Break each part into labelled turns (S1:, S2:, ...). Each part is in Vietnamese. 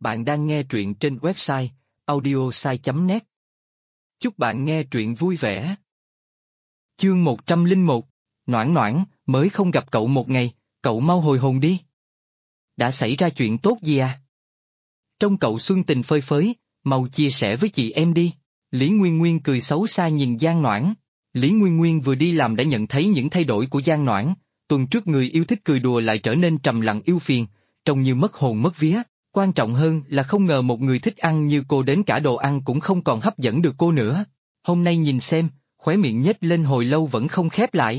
S1: Bạn đang nghe truyện trên website audiosai.net. Chúc bạn nghe truyện vui vẻ. Chương 101, Noãn Noãn, mới không gặp cậu một ngày, cậu mau hồi hồn đi. Đã xảy ra chuyện tốt gì à? Trông cậu xuân tình phơi phới, mau chia sẻ với chị em đi. Lý Nguyên Nguyên cười xấu xa nhìn Giang Noãn. Lý Nguyên Nguyên vừa đi làm đã nhận thấy những thay đổi của Giang Noãn. Tuần trước người yêu thích cười đùa lại trở nên trầm lặng ưu phiền, trông như mất hồn mất vía. Quan trọng hơn là không ngờ một người thích ăn như cô đến cả đồ ăn cũng không còn hấp dẫn được cô nữa. Hôm nay nhìn xem, khóe miệng nhếch lên hồi lâu vẫn không khép lại.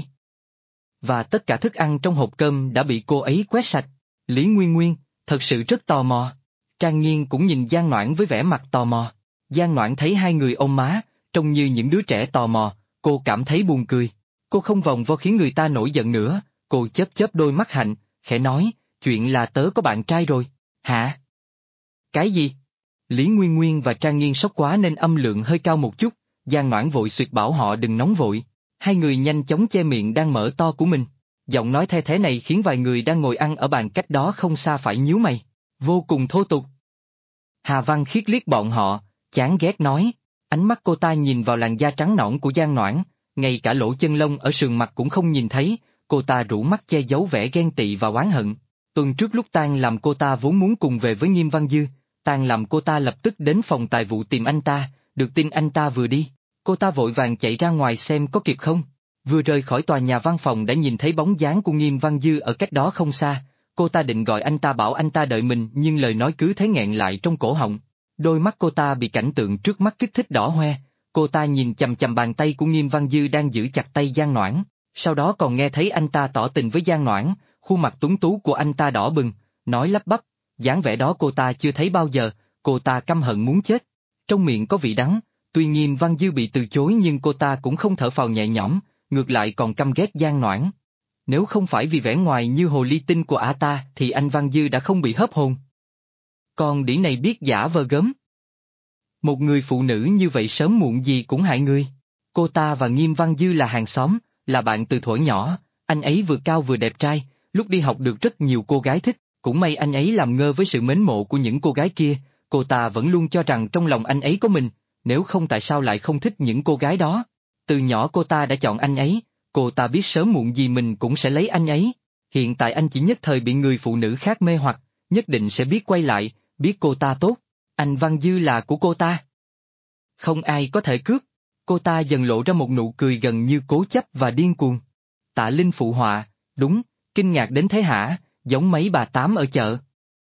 S1: Và tất cả thức ăn trong hộp cơm đã bị cô ấy quét sạch. Lý Nguyên Nguyên, thật sự rất tò mò. Trang Nghiên cũng nhìn Giang Noãn với vẻ mặt tò mò. Giang Noãn thấy hai người ôm má, trông như những đứa trẻ tò mò, cô cảm thấy buồn cười. Cô không vòng vo khiến người ta nổi giận nữa, cô chớp chớp đôi mắt hạnh, khẽ nói, chuyện là tớ có bạn trai rồi. Hả? Cái gì? Lý Nguyên Nguyên và Trang Nghiên sốc quá nên âm lượng hơi cao một chút, Giang Noãn vội xuyệt bảo họ đừng nóng vội. Hai người nhanh chóng che miệng đang mở to của mình. Giọng nói the thế này khiến vài người đang ngồi ăn ở bàn cách đó không xa phải nhíu mày. Vô cùng thô tục. Hà Văn Khiết liếc bọn họ, chán ghét nói. Ánh mắt cô ta nhìn vào làn da trắng nõn của Giang Noãn, ngay cả lỗ chân lông ở sườn mặt cũng không nhìn thấy, cô ta rũ mắt che giấu vẻ ghen tị và oán hận. Tuần trước lúc tan làm cô ta vốn muốn cùng về với Nghiêm Văn Dư, tan làm cô ta lập tức đến phòng tài vụ tìm anh ta, được tin anh ta vừa đi. Cô ta vội vàng chạy ra ngoài xem có kịp không. Vừa rời khỏi tòa nhà văn phòng đã nhìn thấy bóng dáng của Nghiêm Văn Dư ở cách đó không xa. Cô ta định gọi anh ta bảo anh ta đợi mình nhưng lời nói cứ thế nghẹn lại trong cổ họng. Đôi mắt cô ta bị cảnh tượng trước mắt kích thích đỏ hoe. Cô ta nhìn chằm chằm bàn tay của Nghiêm Văn Dư đang giữ chặt tay Giang Noãn. Sau đó còn nghe thấy anh ta tỏ tình với Giang Noãn, khuôn mặt tuấn tú của anh ta đỏ bừng, nói lắp bắp. Dáng vẻ đó cô ta chưa thấy bao giờ, cô ta căm hận muốn chết. Trong miệng có vị đắng, tuy Nghiêm Văn Dư bị từ chối nhưng cô ta cũng không thở phào nhẹ nhõm, ngược lại còn căm ghét Giang Noãn. Nếu không phải vì vẻ ngoài như hồ ly tinh của ả ta thì anh Văn Dư đã không bị hớp hồn. Con đĩ này biết giả vờ gớm. Một người phụ nữ như vậy sớm muộn gì cũng hại người. Cô ta và Nghiêm Văn Dư là hàng xóm, là bạn từ thuở nhỏ, anh ấy vừa cao vừa đẹp trai, lúc đi học được rất nhiều cô gái thích, cũng may anh ấy làm ngơ với sự mến mộ của những cô gái kia, cô ta vẫn luôn cho rằng trong lòng anh ấy có mình, nếu không tại sao lại không thích những cô gái đó. Từ nhỏ cô ta đã chọn anh ấy, cô ta biết sớm muộn gì mình cũng sẽ lấy anh ấy. Hiện tại anh chỉ nhất thời bị người phụ nữ khác mê hoặc, nhất định sẽ biết quay lại, biết cô ta tốt. Anh Văn Dư là của cô ta. Không ai có thể cướp. Cô ta dần lộ ra một nụ cười gần như cố chấp và điên cuồng. Tạ Linh phụ họa, đúng, kinh ngạc đến thế hả, giống mấy bà tám ở chợ.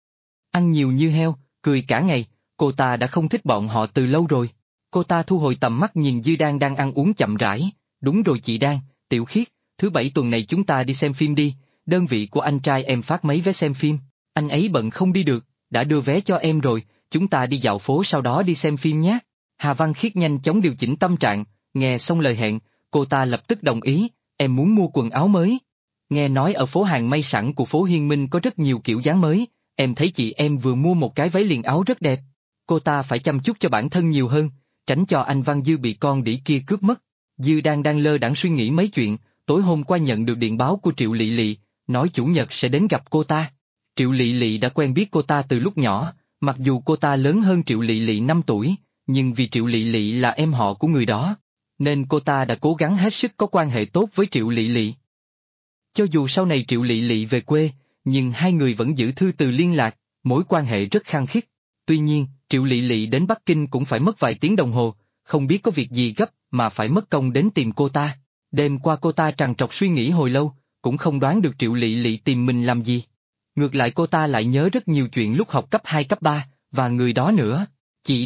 S1: Ăn nhiều như heo, cười cả ngày, cô ta đã không thích bọn họ từ lâu rồi. Cô ta thu hồi tầm mắt nhìn Dư Đan đang ăn uống chậm rãi. Đúng rồi chị Đan, Tiểu Khiết, thứ bảy tuần này chúng ta đi xem phim đi, đơn vị của anh trai em phát mấy vé xem phim, anh ấy bận không đi được, đã đưa vé cho em rồi, chúng ta đi dạo phố sau đó đi xem phim nhé. Hà Văn Khiết nhanh chóng điều chỉnh tâm trạng, nghe xong lời hẹn, cô ta lập tức đồng ý, em muốn mua quần áo mới. Nghe nói ở phố hàng may sẵn của phố Hiên Minh có rất nhiều kiểu dáng mới, em thấy chị em vừa mua một cái váy liền áo rất đẹp. Cô ta phải chăm chút cho bản thân nhiều hơn, tránh cho anh Văn Dư bị con đĩ kia cướp mất. Dư đang lơ đãng suy nghĩ mấy chuyện, tối hôm qua nhận được điện báo của Triệu Lị Lị, nói chủ nhật sẽ đến gặp cô ta. Triệu Lị Lị đã quen biết cô ta từ lúc nhỏ, mặc dù cô ta lớn hơn Triệu Lị Lị 5 tuổi, nhưng vì Triệu Lị Lị là em họ của người đó, nên cô ta đã cố gắng hết sức có quan hệ tốt với Triệu Lị Lị. Cho dù sau này Triệu Lị Lị về quê, nhưng hai người vẫn giữ thư từ liên lạc, mối quan hệ rất khăng khít. Tuy nhiên, Triệu Lị Lị đến Bắc Kinh cũng phải mất vài tiếng đồng hồ, không biết có việc gì gấp mà phải mất công đến tìm cô ta. Đêm qua cô ta trằn trọc suy nghĩ hồi lâu, cũng không đoán được Triệu Lị Lị tìm mình làm gì. Ngược lại cô ta lại nhớ rất nhiều chuyện lúc học cấp 2 cấp 3, và người đó nữa. Chị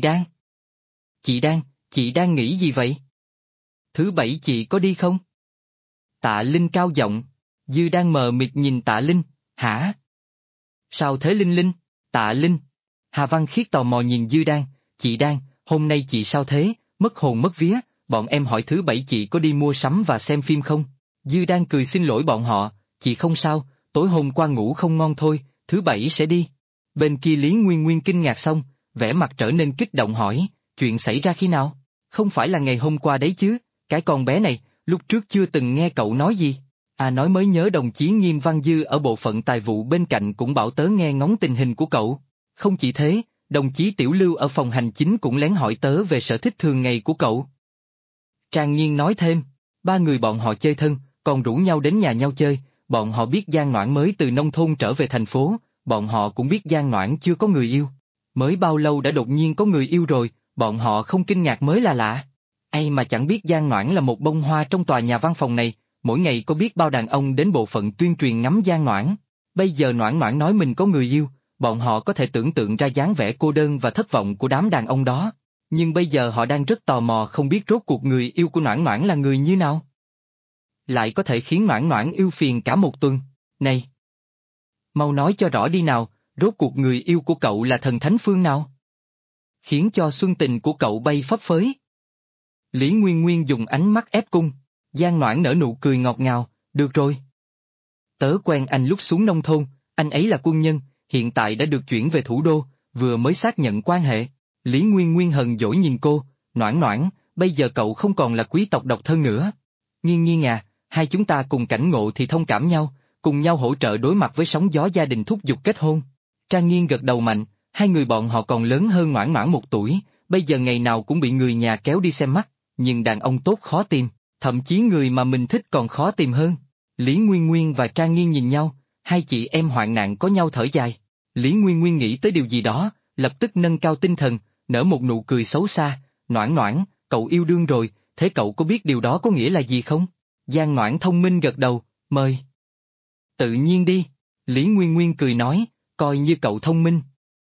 S1: đang nghĩ gì vậy? Thứ bảy chị có đi không? Tạ Linh cao giọng. Dư đang mờ mịt nhìn Tạ Linh, hả? Sao thế Linh Linh? Tạ Linh. Hà Văn Khiết tò mò nhìn Dư Đan, chị Đan, hôm nay chị sao thế, mất hồn mất vía, bọn em hỏi thứ bảy chị có đi mua sắm và xem phim không? Dư Đan cười xin lỗi bọn họ, chị không sao, tối hôm qua ngủ không ngon thôi, thứ bảy sẽ đi. Bên kia Lý Nguyên Nguyên kinh ngạc xong, vẻ mặt trở nên kích động hỏi, chuyện xảy ra khi nào? Không phải là ngày hôm qua đấy chứ, cái con bé này, lúc trước chưa từng nghe cậu nói gì. À nói mới nhớ đồng chí Nghiêm Văn Dư ở bộ phận tài vụ bên cạnh cũng bảo tớ nghe ngóng tình hình của cậu. Không chỉ thế, đồng chí Tiểu Lưu ở phòng hành chính cũng lén hỏi tớ về sở thích thường ngày của cậu. Trang Nhiên nói thêm, ba người bọn họ chơi thân, còn rủ nhau đến nhà nhau chơi, bọn họ biết Giang Noãn mới từ nông thôn trở về thành phố, bọn họ cũng biết Giang Noãn chưa có người yêu. Mới bao lâu đã đột nhiên có người yêu rồi, bọn họ không kinh ngạc mới là lạ. Ai mà chẳng biết Giang Noãn là một bông hoa trong tòa nhà văn phòng này, mỗi ngày có biết bao đàn ông đến bộ phận tuyên truyền ngắm Giang Noãn. Bây giờ Noãn Noãn nói mình có người yêu, bọn họ có thể tưởng tượng ra dáng vẻ cô đơn và thất vọng của đám đàn ông đó. Nhưng bây giờ họ đang rất tò mò không biết rốt cuộc người yêu của Noãn Noãn là người như nào. Lại có thể khiến Noãn Noãn yêu phiền cả một tuần. Này! Mau nói cho rõ đi nào, rốt cuộc người yêu của cậu là thần thánh phương nào? Khiến cho xuân tình của cậu bay phấp phới. Lý Nguyên Nguyên dùng ánh mắt ép cung. Giang Noãn nở nụ cười ngọt ngào, được rồi. Tớ quen anh lúc xuống nông thôn, anh ấy là quân nhân, hiện tại đã được chuyển về thủ đô, vừa mới xác nhận quan hệ. Lý Nguyên Nguyên hờn dỗi nhìn cô, Noãn Noãn, bây giờ cậu không còn là quý tộc độc thân nữa. Nhiên Nhiên à, hai chúng ta cùng cảnh ngộ thì thông cảm nhau, cùng nhau hỗ trợ đối mặt với sóng gió gia đình thúc giục kết hôn. Trang Nhiên gật đầu mạnh, hai người bọn họ còn lớn hơn Noãn Noãn một tuổi, bây giờ ngày nào cũng bị người nhà kéo đi xem mắt, nhưng đàn ông tốt khó tìm, thậm chí người mà mình thích còn khó tìm hơn. Lý Nguyên Nguyên và Trang Nhiên nhìn nhau, hai chị em hoạn nạn có nhau thở dài. Lý Nguyên Nguyên nghĩ tới điều gì đó, lập tức nâng cao tinh thần, nở một nụ cười xấu xa, Noãn Noãn, cậu yêu đương rồi, thế cậu có biết điều đó có nghĩa là gì không? Giang Noãn thông minh gật đầu, mời. Tự nhiên đi, Lý Nguyên Nguyên cười nói, coi như cậu thông minh.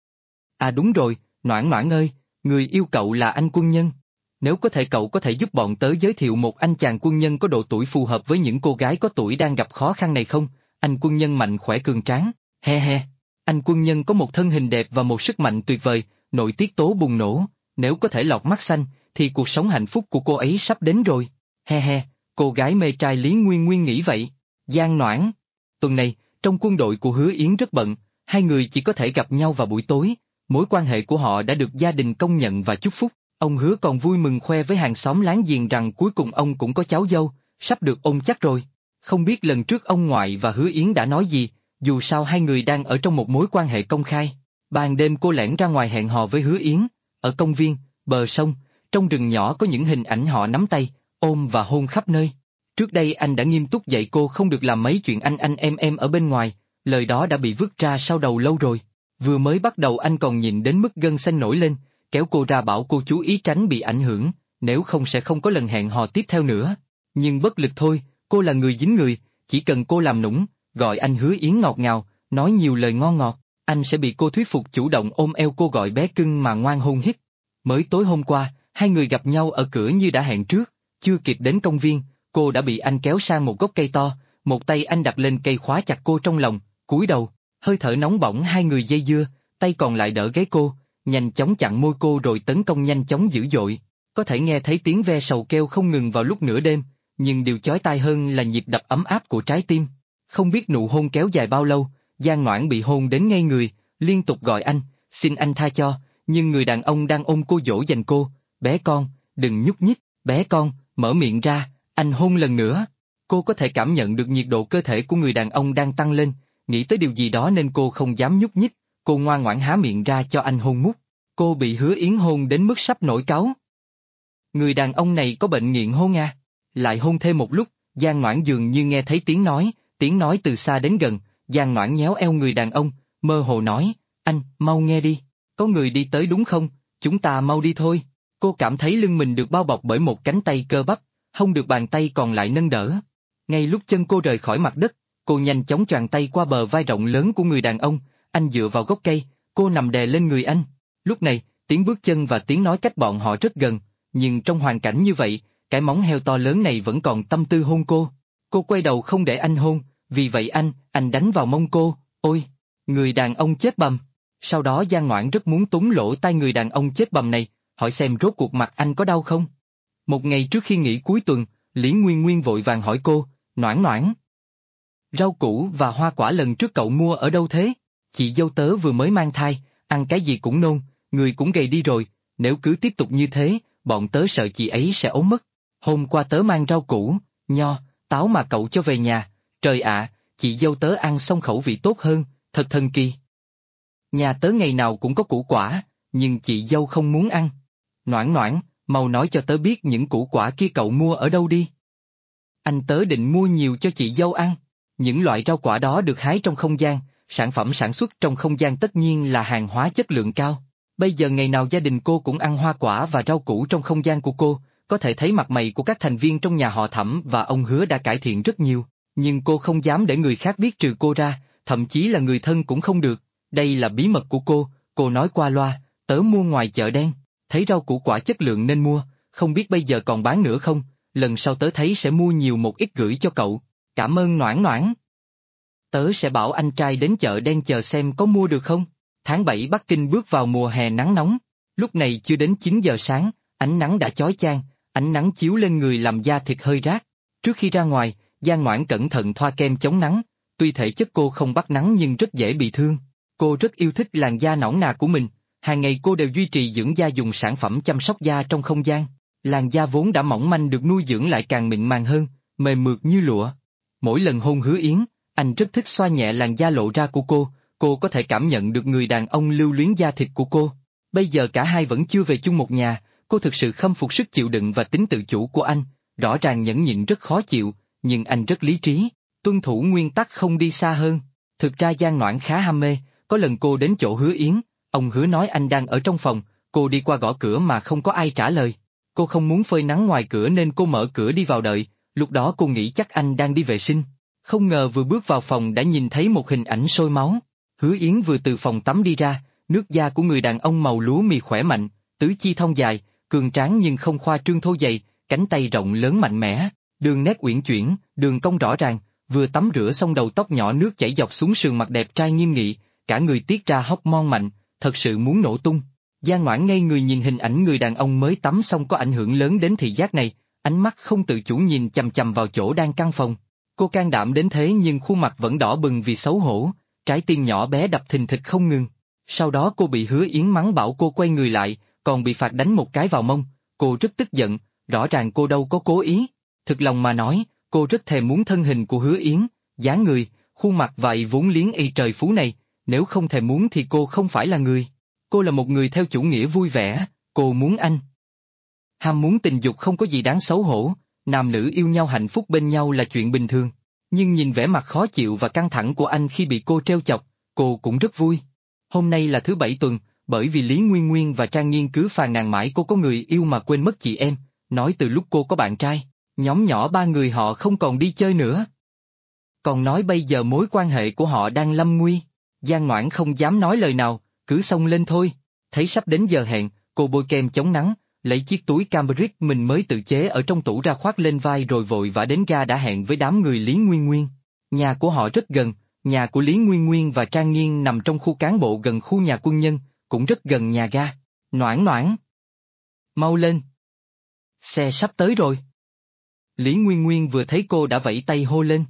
S1: À đúng rồi, Noãn Noãn ơi, người yêu cậu là anh quân nhân. Nếu có thể cậu có thể giúp bọn tớ giới thiệu một anh chàng quân nhân có độ tuổi phù hợp với những cô gái có tuổi đang gặp khó khăn này không? Anh quân nhân mạnh khỏe cường tráng, he he. Anh quân nhân có một thân hình đẹp và một sức mạnh tuyệt vời, nội tiết tố bùng nổ, nếu có thể lọt mắt xanh, thì cuộc sống hạnh phúc của cô ấy sắp đến rồi. He he, cô gái mê trai Lý Nguyên Nguyên nghĩ vậy. Giang Noãn. Tuần này, trong quân đội của Hứa Yến rất bận, hai người chỉ có thể gặp nhau vào buổi tối, mối quan hệ của họ đã được gia đình công nhận và chúc phúc. Ông Hứa còn vui mừng khoe với hàng xóm láng giềng rằng cuối cùng ông cũng có cháu dâu, sắp được ôm chắc rồi. Không biết lần trước ông ngoại và Hứa Yến đã nói gì, dù sao hai người đang ở trong một mối quan hệ công khai. Ban đêm cô lẻn ra ngoài hẹn hò với Hứa Yến, ở công viên, bờ sông, trong rừng nhỏ có những hình ảnh họ nắm tay, ôm và hôn khắp nơi. Trước đây anh đã nghiêm túc dạy cô không được làm mấy chuyện anh em ở bên ngoài, lời đó đã bị vứt ra sau đầu lâu rồi. Vừa mới bắt đầu anh còn nhịn đến mức gân xanh nổi lên, kéo cô ra bảo cô chú ý tránh bị ảnh hưởng, nếu không sẽ không có lần hẹn hò tiếp theo nữa. Nhưng bất lực thôi, cô là người dính người, chỉ cần cô làm nũng, gọi anh Hứa Yến ngọt ngào, nói nhiều lời ngon ngọt, anh sẽ bị cô thuyết phục chủ động ôm eo cô gọi bé cưng mà ngoan hôn hít. Mới tối hôm qua, hai người gặp nhau ở cửa như đã hẹn trước, chưa kịp đến công viên, cô đã bị anh kéo sang một gốc cây to, một tay anh đặt lên cây khóa chặt cô trong lòng, cúi đầu, hơi thở nóng bỏng hai người dây dưa, tay còn lại đỡ gáy cô, nhanh chóng chặn môi cô rồi tấn công nhanh chóng dữ dội. Có thể nghe thấy tiếng ve sầu kêu không ngừng vào lúc nửa đêm, nhưng điều chói tai hơn là nhịp đập ấm áp của trái tim. Không biết nụ hôn kéo dài bao lâu, Giang Noãn bị hôn đến ngây người, liên tục gọi anh, xin anh tha cho, nhưng người đàn ông đang ôm cô dỗ dành cô, bé con, đừng nhúc nhích, bé con, mở miệng ra, anh hôn lần nữa. Cô có thể cảm nhận được nhiệt độ cơ thể của người đàn ông đang tăng lên, nghĩ tới điều gì đó nên cô không dám nhúc nhích, cô ngoan ngoãn há miệng ra cho anh hôn mút. Cô bị Hứa Yến hôn đến mức sắp nổi cáu. Người đàn ông này có bệnh nghiện hôn à? Lại hôn thêm một lúc, Giang Noãn dường như nghe thấy tiếng nói từ xa đến gần, Giang Noãn nhéo eo người đàn ông, mơ hồ nói, anh, mau nghe đi, có người đi tới đúng không, chúng ta mau đi thôi. Cô cảm thấy lưng mình được bao bọc bởi một cánh tay cơ bắp, không được bàn tay còn lại nâng đỡ. Ngay lúc chân cô rời khỏi mặt đất, cô nhanh chóng choàng tay qua bờ vai rộng lớn của người đàn ông, anh dựa vào gốc cây, cô nằm đè lên người anh. Lúc này, tiếng bước chân và tiếng nói cách bọn họ rất gần, nhưng trong hoàn cảnh như vậy, cái móng heo to lớn này vẫn còn tâm tư hôn cô. Cô quay đầu không để anh hôn, vì vậy anh đánh vào mông cô, ôi, người đàn ông chết bầm. Sau đó Giang Noãn rất muốn túm lỗ tai người đàn ông chết bầm này, hỏi xem rốt cuộc mặt anh có đau không. Một ngày trước khi nghỉ cuối tuần, Lý Nguyên Nguyên vội vàng hỏi cô, Noãn Noãn, rau củ và hoa quả lần trước cậu mua ở đâu thế? Chị dâu tớ vừa mới mang thai, ăn cái gì cũng nôn, người cũng gầy đi rồi, nếu cứ tiếp tục như thế, bọn tớ sợ chị ấy sẽ ốm mất. Hôm qua tớ mang rau củ, nho, táo mà cậu cho về nhà, trời ạ, chị dâu tớ ăn xong khẩu vị tốt hơn, thật thần kỳ. Nhà tớ ngày nào cũng có củ quả, nhưng chị dâu không muốn ăn. Noãn Noãn, mau nói cho tớ biết những củ quả kia cậu mua ở đâu đi. Anh tớ định mua nhiều cho chị dâu ăn. Những loại rau quả đó được hái trong không gian, sản phẩm sản xuất trong không gian tất nhiên là hàng hóa chất lượng cao. Bây giờ ngày nào gia đình cô cũng ăn hoa quả và rau củ trong không gian của cô, có thể thấy mặt mày của các thành viên trong nhà họ Thẩm và ông Hứa đã cải thiện rất nhiều, nhưng cô không dám để người khác biết trừ cô ra, thậm chí là người thân cũng không được. Đây là bí mật của cô nói qua loa, tớ mua ngoài chợ đen, thấy rau củ quả chất lượng nên mua, không biết bây giờ còn bán nữa không, lần sau tớ thấy sẽ mua nhiều một ít gửi cho cậu. Cảm ơn Noãn Noãn. Tớ sẽ bảo anh trai đến chợ đen chờ xem có mua được không. Tháng 7 Bắc Kinh bước vào mùa hè nắng nóng. Lúc này chưa đến 9 giờ sáng, ánh nắng đã chói chang, ánh nắng chiếu lên người làm da thịt hơi rát. Trước khi ra ngoài, Giang Noãn cẩn thận thoa kem chống nắng. Tuy thể chất cô không bắt nắng nhưng rất dễ bị thương. Cô rất yêu thích làn da nõn nà của mình. Hàng ngày cô đều duy trì dưỡng da dùng sản phẩm chăm sóc da trong không gian. Làn da vốn đã mỏng manh được nuôi dưỡng lại càng mịn màng hơn, mềm mượt như lụa. Mỗi lần hôn Hứa Yến, anh rất thích xoa nhẹ làn da lộ ra của cô có thể cảm nhận được người đàn ông lưu luyến da thịt của cô. Bây giờ cả hai vẫn chưa về chung một nhà, cô thực sự khâm phục sức chịu đựng và tính tự chủ của anh, rõ ràng nhẫn nhịn rất khó chịu, nhưng anh rất lý trí, tuân thủ nguyên tắc không đi xa hơn. Thực ra Giang Noãn khá ham mê, có lần cô đến chỗ Hứa Yến, ông Hứa nói anh đang ở trong phòng, cô đi qua gõ cửa mà không có ai trả lời. Cô không muốn phơi nắng ngoài cửa nên cô mở cửa đi vào đợi, lúc đó cô nghĩ chắc anh đang đi vệ sinh. Không ngờ vừa bước vào phòng đã nhìn thấy một hình ảnh sôi máu. Hứa Yến vừa từ phòng tắm đi ra, nước da của người đàn ông màu lúa mì khỏe mạnh, tứ chi thon dài, cường tráng nhưng không khoa trương thô dày, cánh tay rộng lớn mạnh mẽ, đường nét uyển chuyển, đường cong rõ ràng, vừa tắm rửa xong đầu tóc nhỏ nước chảy dọc xuống sườn mặt đẹp trai nghiêm nghị, cả người tiết ra hormone mạnh, thật sự muốn nổ tung. Giang Noãn ngây người nhìn hình ảnh người đàn ông mới tắm xong có ảnh hưởng lớn đến thị giác này, ánh mắt không tự chủ nhìn chằm chằm vào chỗ đang căn phòng. Cô can đảm đến thế nhưng khuôn mặt vẫn đỏ bừng vì xấu hổ, trái tim nhỏ bé đập thình thịch không ngừng. Sau đó cô bị Hứa Yến mắng bảo cô quay người lại, còn bị phạt đánh một cái vào mông, cô rất tức giận, rõ ràng cô đâu có cố ý. Thực lòng mà nói, cô rất thèm muốn thân hình của Hứa Yến, dáng người, khuôn mặt vậy vốn liếng y trời phú này, nếu không thèm muốn thì cô không phải là người. Cô là một người theo chủ nghĩa vui vẻ, cô muốn anh. Ham muốn tình dục không có gì đáng xấu hổ, nam nữ yêu nhau hạnh phúc bên nhau là chuyện bình thường. Nhưng nhìn vẻ mặt khó chịu và căng thẳng của anh khi bị cô trêu chọc, cô cũng rất vui. Hôm nay là thứ bảy tuần, bởi vì Lý Nguyên Nguyên và Trang Nghiên cứ phàn nàn mãi cô có người yêu mà quên mất chị em, nói từ lúc cô có bạn trai, nhóm nhỏ ba người họ không còn đi chơi nữa. Còn nói bây giờ mối quan hệ của họ đang lâm nguy, Giang Noãn không dám nói lời nào, cứ xông lên thôi. Thấy sắp đến giờ hẹn, cô bôi kem chống nắng, lấy chiếc túi cambric mình mới tự chế ở trong tủ ra khoác lên vai rồi vội vã đến ga đã hẹn với đám người Lý Nguyên Nguyên. Nhà của họ rất gần, nhà của Lý Nguyên Nguyên và Trang Nghiên nằm trong khu cán bộ gần khu nhà quân nhân, cũng rất gần nhà ga. Noãn Noãn, mau lên. Xe sắp tới rồi. Lý Nguyên Nguyên vừa thấy cô đã vẫy tay hô lên,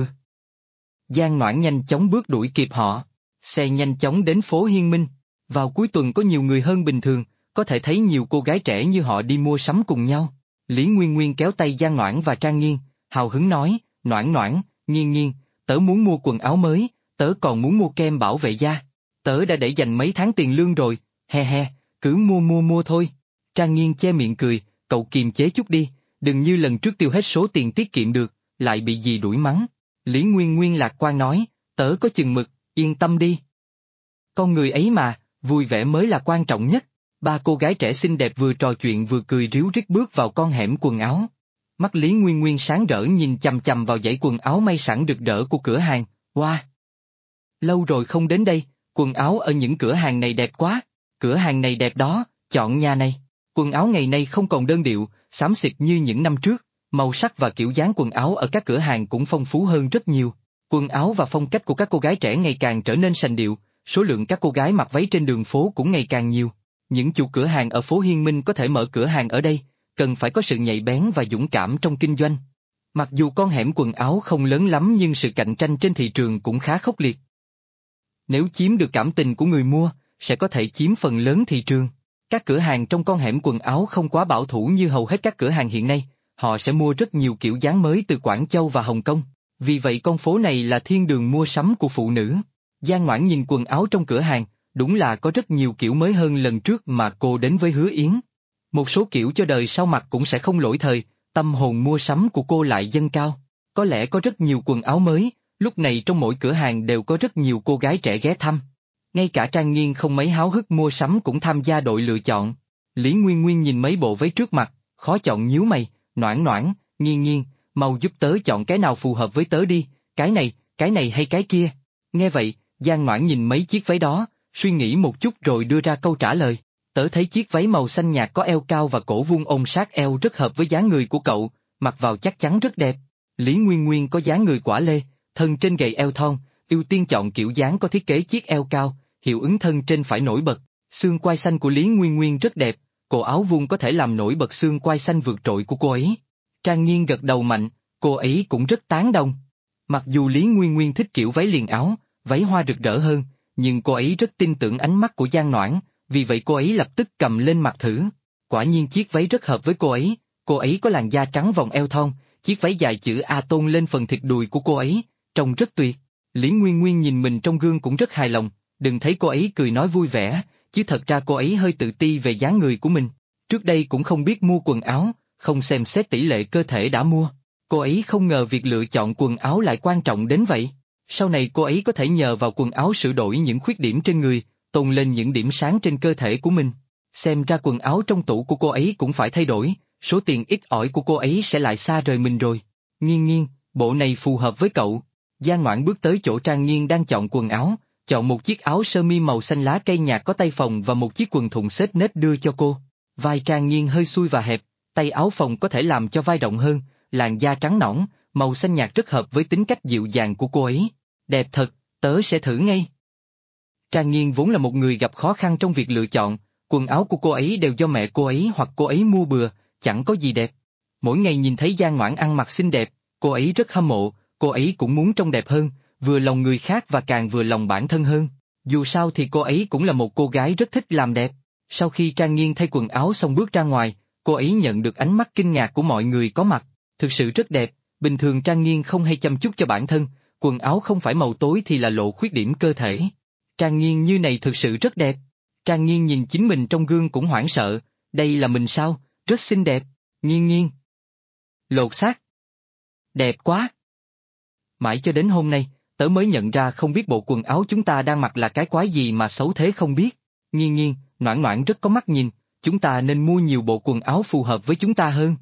S1: Giang Noãn nhanh chóng bước đuổi kịp họ. Xe nhanh chóng đến phố Hiên Minh. Vào cuối tuần có nhiều người hơn bình thường, có thể thấy nhiều cô gái trẻ như họ đi mua sắm cùng nhau. Lý Nguyên Nguyên kéo tay Giang Noãn và Trang Nghiên, hào hứng nói, Noãn Noãn, Nghiên Nghiên, tớ muốn mua quần áo mới, tớ còn muốn mua kem bảo vệ da. Tớ đã để dành mấy tháng tiền lương rồi, he he, cứ mua thôi. Trang Nghiên che miệng cười, cậu kiềm chế chút đi, đừng như lần trước tiêu hết số tiền tiết kiệm được, lại bị dì đuổi mắng. Lý Nguyên Nguyên lạc quan nói, tớ có chừng mực, yên tâm đi. Con người ấy mà, vui vẻ mới là quan trọng nhất. Ba cô gái trẻ xinh đẹp vừa trò chuyện vừa cười ríu rít bước vào con hẻm quần áo. Mắt Lý Nguyên Nguyên sáng rỡ nhìn chằm chằm vào dãy quần áo may sẵn rực rỡ của cửa hàng, wow! Lâu rồi không đến đây, quần áo ở những cửa hàng này đẹp quá, cửa hàng này đẹp đó, chọn nhà này. Quần áo ngày nay không còn đơn điệu, xám xịt như những năm trước, màu sắc và kiểu dáng quần áo ở các cửa hàng cũng phong phú hơn rất nhiều. Quần áo và phong cách của các cô gái trẻ ngày càng trở nên sành điệu, số lượng các cô gái mặc váy trên đường phố cũng ngày càng nhiều. Những chủ cửa hàng ở phố Hiên Minh có thể mở cửa hàng ở đây, cần phải có sự nhạy bén và dũng cảm trong kinh doanh. Mặc dù con hẻm quần áo không lớn lắm nhưng sự cạnh tranh trên thị trường cũng khá khốc liệt. Nếu chiếm được cảm tình của người mua, sẽ có thể chiếm phần lớn thị trường. Các cửa hàng trong con hẻm quần áo không quá bảo thủ như hầu hết các cửa hàng hiện nay, họ sẽ mua rất nhiều kiểu dáng mới từ Quảng Châu và Hồng Kông. Vì vậy con phố này là thiên đường mua sắm của phụ nữ. Giang Ngoãn nhìn quần áo trong cửa hàng, đúng là có rất nhiều kiểu mới hơn lần trước mà cô đến với Hứa Yến. Một số kiểu cho đời sau mặc cũng sẽ không lỗi thời, tâm hồn mua sắm của cô lại dâng cao. Có lẽ có rất nhiều quần áo mới, lúc này trong mỗi cửa hàng đều có rất nhiều cô gái trẻ ghé thăm. Ngay cả Trang Nghiên không mấy háo hức mua sắm cũng tham gia đội lựa chọn. Lý Nguyên Nguyên nhìn mấy bộ váy trước mặt, khó chọn nhíu mày, Noãn Noãn, Nghiên Nghiên, mau giúp tớ chọn cái nào phù hợp với tớ đi, cái này hay cái kia. Nghe vậy, Giang Noãn nhìn mấy chiếc váy đó, suy nghĩ một chút rồi đưa ra câu trả lời. Tớ thấy chiếc váy màu xanh nhạt có eo cao và cổ vuông ôm sát eo rất hợp với dáng người của cậu, mặc vào chắc chắn rất đẹp. Lý Nguyên Nguyên có dáng người quả lê, thân trên gầy eo thon, ưu tiên chọn kiểu dáng có thiết kế chiếc eo cao, hiệu ứng thân trên phải nổi bật. Xương quai xanh của Lý Nguyên Nguyên rất đẹp, cổ áo vuông có thể làm nổi bật xương quai xanh vượt trội của cô ấy. Trang Nghiên gật đầu mạnh, cô ấy cũng rất tán đồng. Mặc dù Lý Nguyên Nguyên thích kiểu váy liền áo, váy hoa rực rỡ hơn, nhưng cô ấy rất tin tưởng ánh mắt của Giang Noãn, vì vậy cô ấy lập tức cầm lên mặc thử. Quả nhiên chiếc váy rất hợp với cô ấy có làn da trắng vòng eo thon, chiếc váy dài chữ A tôn lên phần thịt đùi của cô ấy, trông rất tuyệt. Lý Nguyên Nguyên nhìn mình trong gương cũng rất hài lòng, đừng thấy cô ấy cười nói vui vẻ, chứ thật ra cô ấy hơi tự ti về dáng người của mình. Trước đây cũng không biết mua quần áo, không xem xét tỷ lệ cơ thể đã mua. Cô ấy không ngờ việc lựa chọn quần áo lại quan trọng đến vậy. Sau này cô ấy có thể nhờ vào quần áo sửa đổi những khuyết điểm trên người, tôn lên những điểm sáng trên cơ thể của mình. Xem ra quần áo trong tủ của cô ấy cũng phải thay đổi, số tiền ít ỏi của cô ấy sẽ lại xa rời mình rồi. Nghiên Nghiên, bộ này phù hợp với cậu. Giang Noãn bước tới chỗ Trang Nghiên đang chọn quần áo, chọn một chiếc áo sơ mi màu xanh lá cây nhạt có tay phồng và một chiếc quần thụng xếp nếp đưa cho cô. Vai Trang Nghiên hơi xuôi và hẹp, tay áo phồng có thể làm cho vai rộng hơn, làn da trắng nõn, màu xanh nhạt rất hợp với tính cách dịu dàng của cô ấy. Đẹp thật, tớ sẽ thử ngay. Trang Nghiên vốn là một người gặp khó khăn trong việc lựa chọn, quần áo của cô ấy đều do mẹ cô ấy hoặc cô ấy mua bừa, chẳng có gì đẹp. Mỗi ngày nhìn thấy Giang Noãn ăn mặc xinh đẹp, cô ấy rất hâm mộ, cô ấy cũng muốn trông đẹp hơn, vừa lòng người khác và càng vừa lòng bản thân hơn. Dù sao thì cô ấy cũng là một cô gái rất thích làm đẹp. Sau khi Trang Nghiên thay quần áo xong bước ra ngoài, cô ấy nhận được ánh mắt kinh ngạc của mọi người có mặt, thực sự rất đẹp, bình thường Trang Nghiên không hay chăm chút cho bản thân, quần áo không phải màu tối thì là lộ khuyết điểm cơ thể. Trang Nghiên như này thực sự rất đẹp. Trang Nghiên nhìn chính mình trong gương cũng hoảng sợ, đây là mình sao, rất xinh đẹp, Nghiên Nghiên. Lột xác. Đẹp quá. Mãi cho đến hôm nay, tớ mới nhận ra không biết bộ quần áo chúng ta đang mặc là cái quái gì mà xấu thế không biết. Nghiên Nghiên, Noãn Noãn rất có mắt nhìn, chúng ta nên mua nhiều bộ quần áo phù hợp với chúng ta hơn.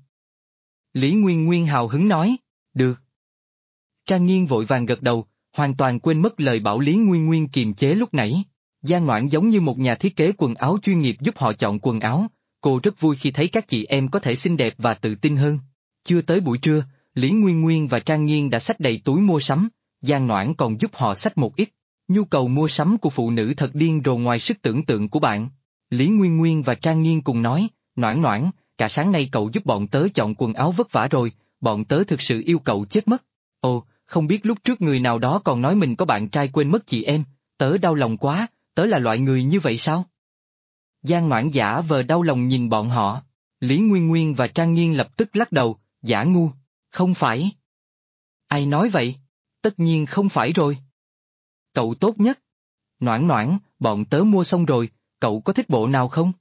S1: Lý Nguyên Nguyên hào hứng nói, được. Trang Nghiên vội vàng gật đầu, hoàn toàn quên mất lời bảo Lý Nguyên Nguyên kiềm chế lúc nãy. Giang Noãn giống như một nhà thiết kế quần áo chuyên nghiệp giúp họ chọn quần áo, cô rất vui khi thấy các chị em có thể xinh đẹp và tự tin hơn. Chưa tới buổi trưa, Lý Nguyên Nguyên và Trang Nghiên đã xách đầy túi mua sắm, Giang Noãn còn giúp họ xách một ít. Nhu cầu mua sắm của phụ nữ thật điên rồ ngoài sức tưởng tượng của bạn. Lý Nguyên Nguyên và Trang Nghiên cùng nói, Noãn Noãn, cả sáng nay cậu giúp bọn tớ chọn quần áo vất vả rồi, bọn tớ thực sự yêu cậu chết mất. Ồ, không biết lúc trước người nào đó còn nói mình có bạn trai quên mất chị em, tớ đau lòng quá, tớ là loại người như vậy sao? Giang Noãn giả vờ đau lòng nhìn bọn họ, Lý Nguyên Nguyên và Trang Nghiên lập tức lắc đầu, giả ngu, không phải. Ai nói vậy? Tất nhiên không phải rồi. Cậu tốt nhất. Noãn Noãn, bọn tớ mua xong rồi, cậu có thích bộ nào không?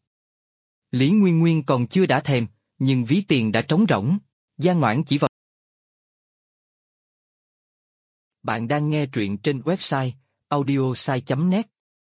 S1: Lý Nguyên Nguyên còn chưa đã thèm, nhưng ví tiền đã trống rỗng. Giang Noãn chỉ vào. Bạn đang nghe truyện trên website audiosai.net.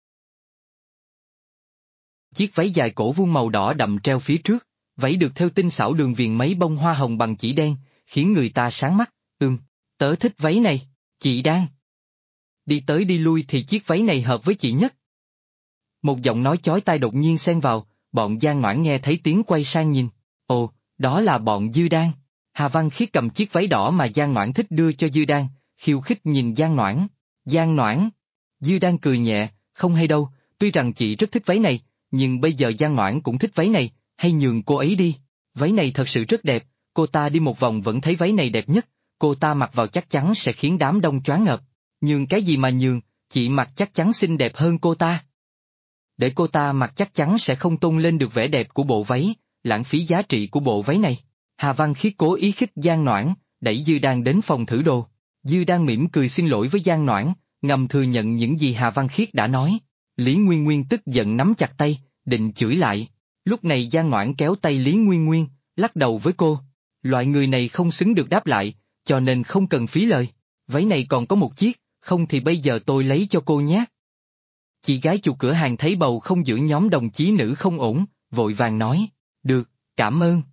S1: Chiếc váy dài cổ vuông màu đỏ đậm treo phía trước, váy được thêu tinh xảo đường viền mấy bông hoa hồng bằng chỉ đen, khiến người ta sáng mắt. Tớ thích váy này, chị Đan. Đi tới đi lui thì chiếc váy này hợp với chị nhất. Một giọng nói chói tai đột nhiên xen vào, bọn Giang Noãn nghe thấy tiếng quay sang nhìn. Ồ, đó là bọn Dư Đan. Hà Văn Khiết cầm chiếc váy đỏ mà Giang Noãn thích đưa cho Dư Đan, khiêu khích nhìn Giang Noãn. Giang Noãn. Dư Đan cười nhẹ, không hay đâu, tuy rằng chị rất thích váy này, nhưng bây giờ Giang Noãn cũng thích váy này, hay nhường cô ấy đi. Váy này thật sự rất đẹp, cô ta đi một vòng vẫn thấy váy này đẹp nhất, cô ta mặc vào chắc chắn sẽ khiến đám đông choáng ngợp. Nhường cái gì mà nhường, chị mặc chắc chắn xinh đẹp hơn cô ta. Để cô ta mặc chắc chắn sẽ không tôn lên được vẻ đẹp của bộ váy, lãng phí giá trị của bộ váy này. Hà Văn Khiết cố ý khích Giang Noãn, đẩy Dư Đan đến phòng thử đồ. Dư Đan mỉm cười xin lỗi với Giang Noãn, ngầm thừa nhận những gì Hà Văn Khiết đã nói. Lý Nguyên Nguyên tức giận nắm chặt tay, định chửi lại. Lúc này Giang Noãn kéo tay Lý Nguyên Nguyên, lắc đầu với cô. Loại người này không xứng được đáp lại, cho nên không cần phí lời. Váy này còn có một chiếc, không thì bây giờ tôi lấy cho cô nhé. Chị gái chủ cửa hàng thấy bầu không giữ nhóm đồng chí nữ không ổn, vội vàng nói. Được, cảm ơn.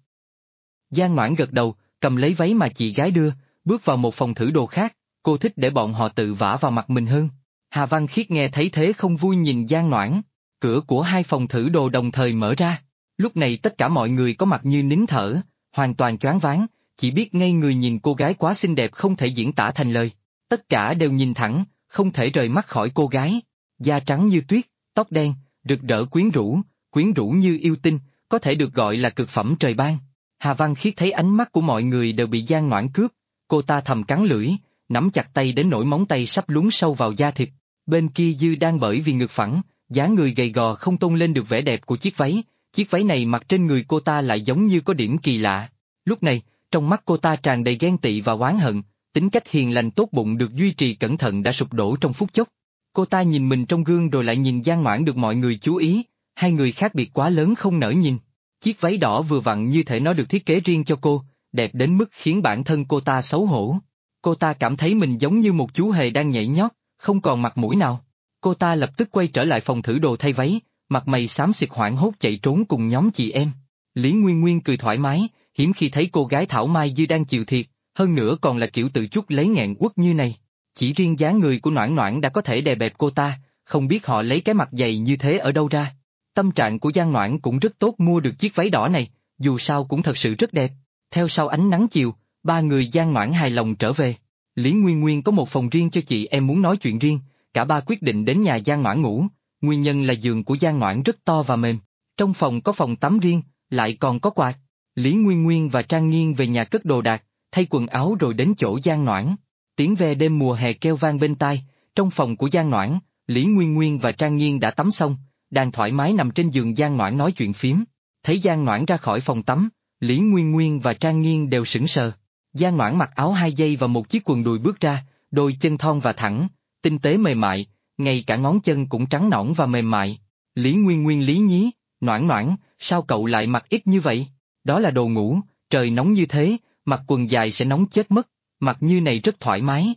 S1: Giang Noãn gật đầu, cầm lấy váy mà chị gái đưa, bước vào một phòng thử đồ khác, cô thích để bọn họ tự vả vào mặt mình hơn. Hà Văn Khiết nghe thấy thế không vui nhìn Giang Noãn, cửa của hai phòng thử đồ đồng thời mở ra. Lúc này tất cả mọi người có mặt như nín thở, hoàn toàn choáng váng, chỉ biết ngây người nhìn cô gái quá xinh đẹp không thể diễn tả thành lời. Tất cả đều nhìn thẳng, không thể rời mắt khỏi cô gái. Da trắng như tuyết, tóc đen, rực rỡ quyến rũ như yêu tinh, có thể được gọi là cực phẩm trời ban. Hà Văn Khiết thấy ánh mắt của mọi người đều bị Giang Noãn cướp, cô ta thầm cắn lưỡi, nắm chặt tay đến nỗi móng tay sắp lún sâu vào da thịt. Bên kia Dư đang bởi vì ngực phẳng, dáng người gầy gò không tôn lên được vẻ đẹp của chiếc váy này mặc trên người cô ta lại giống như có điểm kỳ lạ. Lúc này, trong mắt cô ta tràn đầy ghen tị và oán hận, tính cách hiền lành tốt bụng được duy trì cẩn thận đã sụp đổ trong phút chốc. Cô ta nhìn mình trong gương rồi lại nhìn Giang Noãn được mọi người chú ý, hai người khác biệt quá lớn không nỡ nhìn. Chiếc váy đỏ vừa vặn như thể nó được thiết kế riêng cho cô, đẹp đến mức khiến bản thân cô ta xấu hổ. Cô ta cảm thấy mình giống như một chú hề đang nhảy nhót, không còn mặt mũi nào. Cô ta lập tức quay trở lại phòng thử đồ thay váy, mặt mày xám xịt hoảng hốt chạy trốn cùng nhóm chị em. Lý Nguyên Nguyên cười thoải mái, hiếm khi thấy cô gái Thảo Mai Dư đang chịu thiệt, hơn nữa còn là kiểu tự chuốc lấy nghẹn uất như này. Chỉ riêng dáng người của Noãn Noãn đã có thể đè bẹp cô ta, không biết họ lấy cái mặt dày như thế ở đâu ra. Tâm trạng của Giang Noãn cũng rất tốt mua được chiếc váy đỏ này, dù sao cũng thật sự rất đẹp. Theo sau ánh nắng chiều, ba người Giang Noãn hài lòng trở về. Lý Nguyên Nguyên có một phòng riêng cho chị em muốn nói chuyện riêng, cả ba quyết định đến nhà Giang Noãn ngủ, nguyên nhân là giường của Giang Noãn rất to và mềm. Trong phòng có phòng tắm riêng, lại còn có quạt. Lý Nguyên Nguyên và Trang Nghiên về nhà cất đồ đạc, thay quần áo rồi đến chỗ Giang Noãn. Tiếng ve đêm mùa hè kêu vang bên tai, trong phòng của Giang Noãn, Lý Nguyên Nguyên và Trang Nghiên đã tắm xong, đang thoải mái nằm trên giường Giang Noãn nói chuyện phiếm. Thấy Giang Noãn ra khỏi phòng tắm, Lý Nguyên Nguyên và Trang Nghiên đều sững sờ. Giang Noãn mặc áo 2 dây và một chiếc quần đùi bước ra, đôi chân thon và thẳng, tinh tế mềm mại, ngay cả ngón chân cũng trắng nõn và mềm mại. Lý Nguyên Nguyên lý nhí, Noãn Noãn, sao cậu lại mặc ít như vậy? Đó là đồ ngủ, trời nóng như thế, mặc quần dài sẽ nóng chết mất, mặc như này rất thoải mái.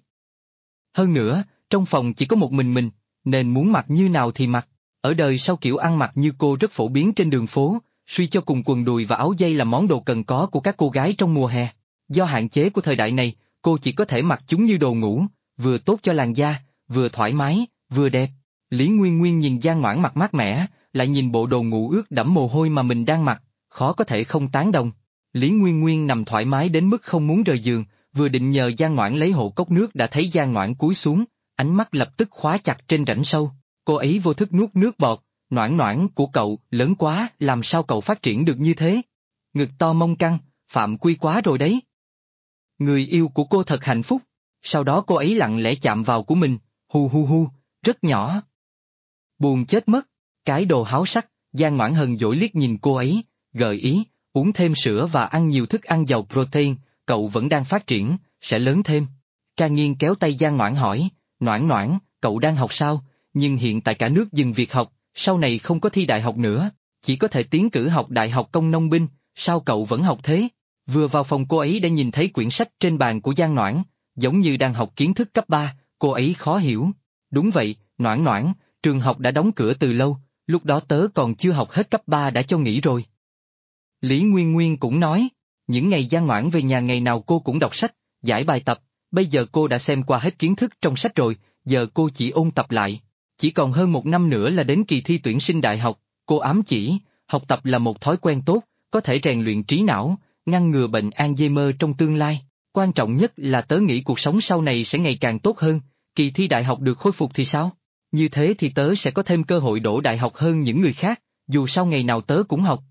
S1: Hơn nữa, trong phòng chỉ có một mình, nên muốn mặc như nào thì mặc. Ở đời sau kiểu ăn mặc như cô rất phổ biến trên đường phố, suy cho cùng quần đùi và áo dây là món đồ cần có của các cô gái trong mùa hè. Do hạn chế của thời đại này, cô chỉ có thể mặc chúng như đồ ngủ, vừa tốt cho làn da, vừa thoải mái, vừa đẹp. Lý Nguyên Nguyên nhìn Giang Noãn mặc mát mẻ, lại nhìn bộ đồ ngủ ướt đẫm mồ hôi mà mình đang mặc, khó có thể không tán đồng. Lý Nguyên Nguyên nằm thoải mái đến mức không muốn rời giường, vừa định nhờ Giang Noãn lấy hộ cốc nước đã thấy Giang Noãn cúi xuống, ánh mắt lập tức khóa chặt trên rãnh sâu. Cô ấy vô thức nuốt nước bọt, Noãn Noãn của cậu lớn quá, làm sao cậu phát triển được như thế? Ngực to mông căng, phạm quy quá rồi đấy. Người yêu của cô thật hạnh phúc, sau đó cô ấy lặng lẽ chạm vào của mình, hu, rất nhỏ. Buồn chết mất, cái đồ háo sắc, Giang Noãn hờn dỗi liếc nhìn cô ấy, gợi ý, uống thêm sữa và ăn nhiều thức ăn giàu protein, cậu vẫn đang phát triển, sẽ lớn thêm. Trang Nghiên kéo tay Giang Noãn hỏi, Noãn Noãn, cậu đang học sao? Nhưng hiện tại cả nước dừng việc học, sau này không có thi đại học nữa, chỉ có thể tiến cử học đại học công nông binh, sao cậu vẫn học thế? Vừa vào phòng cô ấy đã nhìn thấy quyển sách trên bàn của Giang Noãn, giống như đang học kiến thức cấp 3, cô ấy khó hiểu. Đúng vậy, Noãn Noãn, trường học đã đóng cửa từ lâu, lúc đó tớ còn chưa học hết cấp 3 đã cho nghỉ rồi. Lý Nguyên Nguyên cũng nói, những ngày Giang Noãn về nhà ngày nào cô cũng đọc sách, giải bài tập, bây giờ cô đã xem qua hết kiến thức trong sách rồi, giờ cô chỉ ôn tập lại. Chỉ còn hơn 1 năm nữa là đến kỳ thi tuyển sinh đại học, cô ám chỉ, học tập là một thói quen tốt, có thể rèn luyện trí não, ngăn ngừa bệnh Alzheimer trong tương lai. Quan trọng nhất là tớ nghĩ cuộc sống sau này sẽ ngày càng tốt hơn, kỳ thi đại học được khôi phục thì sao? Như thế thì tớ sẽ có thêm cơ hội đỗ đại học hơn những người khác, dù sao ngày nào tớ cũng học.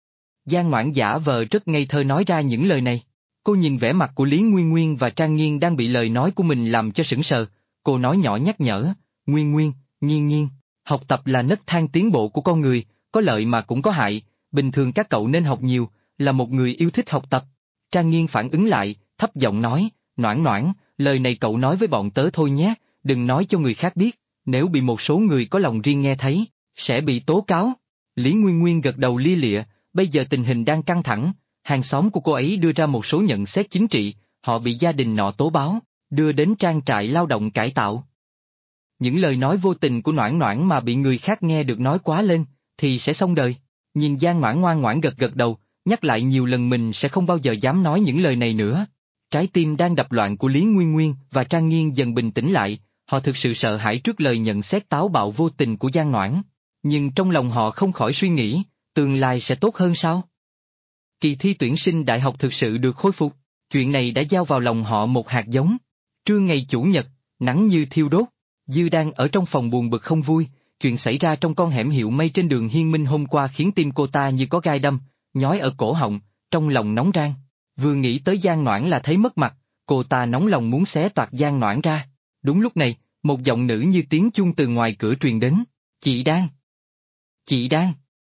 S1: Giang Noãn giả vờ rất ngây thơ nói ra những lời này. Cô nhìn vẻ mặt của Lý Nguyên Nguyên và Trang Nghiên đang bị lời nói của mình làm cho sững sờ, cô nói nhỏ nhắc nhở, Nguyên Nguyên, Nghiên, học tập là nấc thang tiến bộ của con người, có lợi mà cũng có hại, bình thường các cậu nên học nhiều, là một người yêu thích học tập. Trang Nghiên phản ứng lại, thấp giọng nói, Noãn Noãn, lời này cậu nói với bọn tớ thôi nhé, đừng nói cho người khác biết, Nếu bị một số người có lòng riêng nghe thấy, sẽ bị tố cáo. Lý Nguyên Nguyên gật đầu lia lịa, bây giờ tình hình đang căng thẳng, hàng xóm của cô ấy đưa ra một số nhận xét chính trị, họ bị gia đình nọ tố báo, đưa đến trang trại lao động cải tạo. Những lời nói vô tình của Noãn Noãn mà bị người khác nghe được nói quá lên, thì sẽ xong đời. Nhìn Giang Noãn ngoan ngoãn gật gật đầu, nhắc lại nhiều lần mình sẽ không bao giờ dám nói những lời này nữa. Trái tim đang đập loạn của Lý Nguyên Nguyên và Trang Nghiên dần bình tĩnh lại, họ thực sự sợ hãi trước lời nhận xét táo bạo vô tình của Giang Noãn. Nhưng trong lòng họ không khỏi suy nghĩ, tương lai sẽ tốt hơn sao? Kỳ thi tuyển sinh đại học thực sự được khôi phục, chuyện này đã gieo vào lòng họ một hạt giống. Trưa ngày Chủ nhật, nắng như thiêu đốt, Dư đang ở trong phòng buồn bực không vui, chuyện xảy ra trong con hẻm Hiệu Mây trên đường Hiên Minh hôm qua khiến tim cô ta như có gai đâm, nhói ở cổ họng, trong lòng nóng rang. Vừa nghĩ tới Giang Noãn là thấy mất mặt, cô ta nóng lòng muốn xé toạc Giang Noãn ra. Đúng lúc này, một giọng nữ như tiếng chuông từ ngoài cửa truyền đến. Chị Đan! Chị Đan!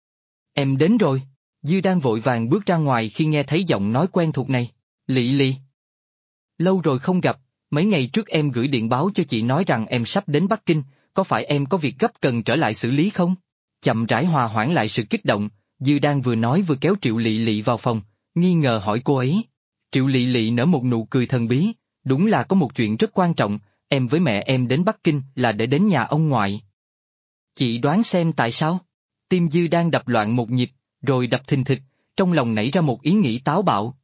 S1: Em đến rồi. Dư đang vội vàng bước ra ngoài khi nghe thấy giọng nói quen thuộc này. Lị Lị! Lâu rồi không gặp, mấy ngày trước em gửi điện báo cho chị nói rằng em sắp đến Bắc Kinh, có phải em có việc gấp cần trở lại xử lý không? Chậm rãi hòa hoãn lại sự kích động, Dư đang vừa nói vừa kéo Triệu Lị Lị vào phòng, nghi ngờ hỏi cô ấy. Triệu Lị Lị nở một nụ cười thần bí, đúng là có một chuyện rất quan trọng, em với mẹ em đến Bắc Kinh là để đến nhà ông ngoại. Chị đoán xem tại sao? Tim Dư đang đập loạn một nhịp, rồi đập thình thịch, trong lòng nảy ra một ý nghĩ táo bạo.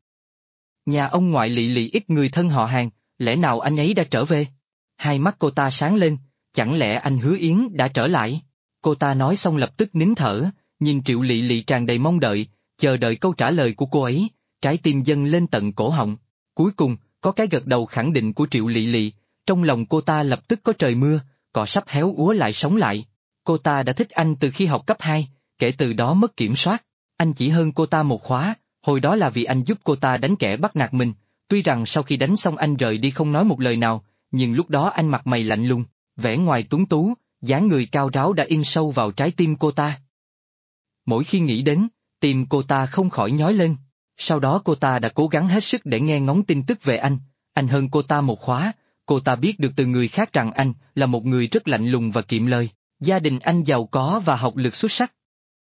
S1: Nhà ông ngoại Lị Lị ít người thân họ hàng, lẽ nào anh ấy đã trở về? Hai mắt cô ta sáng lên, chẳng lẽ anh Hứa Yến đã trở lại? Cô ta nói xong lập tức nín thở, nhìn Triệu Lị Lị tràn đầy mong đợi, chờ đợi câu trả lời của cô ấy, trái tim dâng lên tận cổ họng. Cuối cùng, có cái gật đầu khẳng định của Triệu Lị Lị, trong lòng cô ta lập tức có trời mưa, cỏ sắp héo úa lại sống lại. Cô ta đã thích anh từ khi học cấp 2, kể từ đó mất kiểm soát. Anh chỉ hơn cô ta một khóa, hồi đó là vì anh giúp cô ta đánh kẻ bắt nạt mình. Tuy rằng sau khi đánh xong anh rời đi không nói một lời nào, nhưng lúc đó anh mặt mày lạnh lùng, vẻ ngoài tuấn tú, dáng người cao ráo đã in sâu vào trái tim cô ta. Mỗi khi nghĩ đến, tim cô ta không khỏi nhói lên. Sau đó cô ta đã cố gắng hết sức để nghe ngóng tin tức về anh hơn cô ta một khóa, cô ta biết được từ người khác rằng anh là một người rất lạnh lùng và kiệm lời, gia đình anh giàu có và học lực xuất sắc.